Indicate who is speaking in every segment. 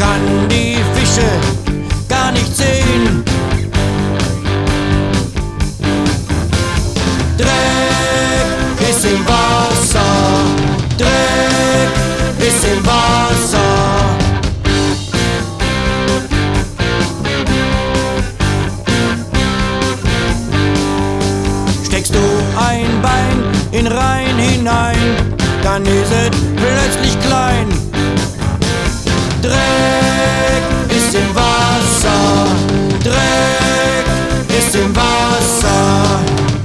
Speaker 1: kann die Fische gar nicht sehen. Dreck ist im Wasser, Dreck ist im Wasser. Steckst du ein Bein in Rhein hinein, dann ist es plötzlich klein. Dreck ist im Wasser, Dreck ist im Wasser.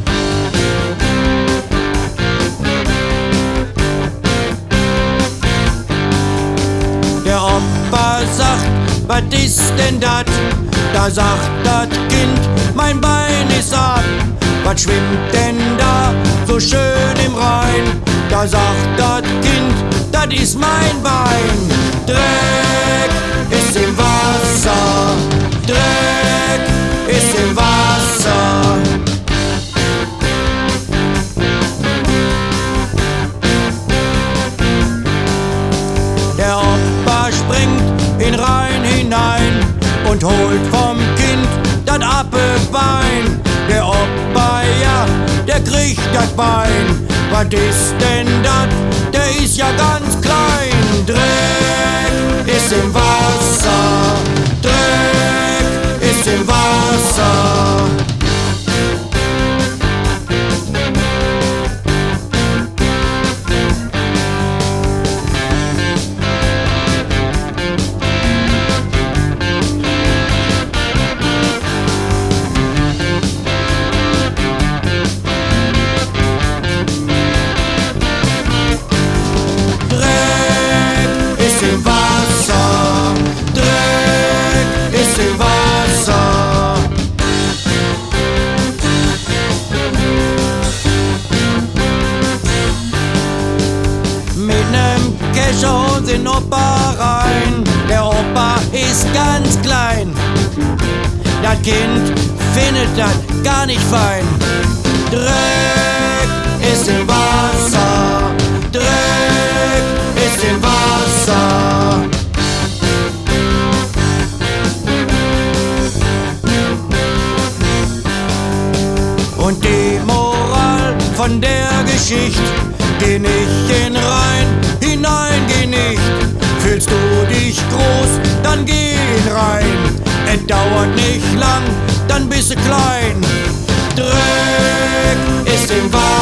Speaker 1: Der Opa sagt, was ist denn dat? Da sagt das Kind, mein Bein ist ab. Was schwimmt denn da so schön im Rhein? Da sagt das Kind, das ist mein Bein. Dreck ist im Wasser, Dreck ist im Wasser. Der Opa springt in Rhein hinein und holt vom Kind das Apfelbein. Der Opa, ja, der kriegt das Bein. Was ist denn das? Der ist ja ganz klein. Dreck ist im Wasser, Dreck ist im Wasser. Kescher in Opa rein. Der Opa ist ganz klein. Das Kind findet das gar nicht fein. Dreck ist im Wasser, Dreck ist im Wasser. Und die Moral von der Geschichte: geh nicht in Rhein hinein, geh nicht. Fühlst du dich groß, dann geh in Rhein. Es dauert nicht lang, dann bist du klein. Dreck ist im Wasser.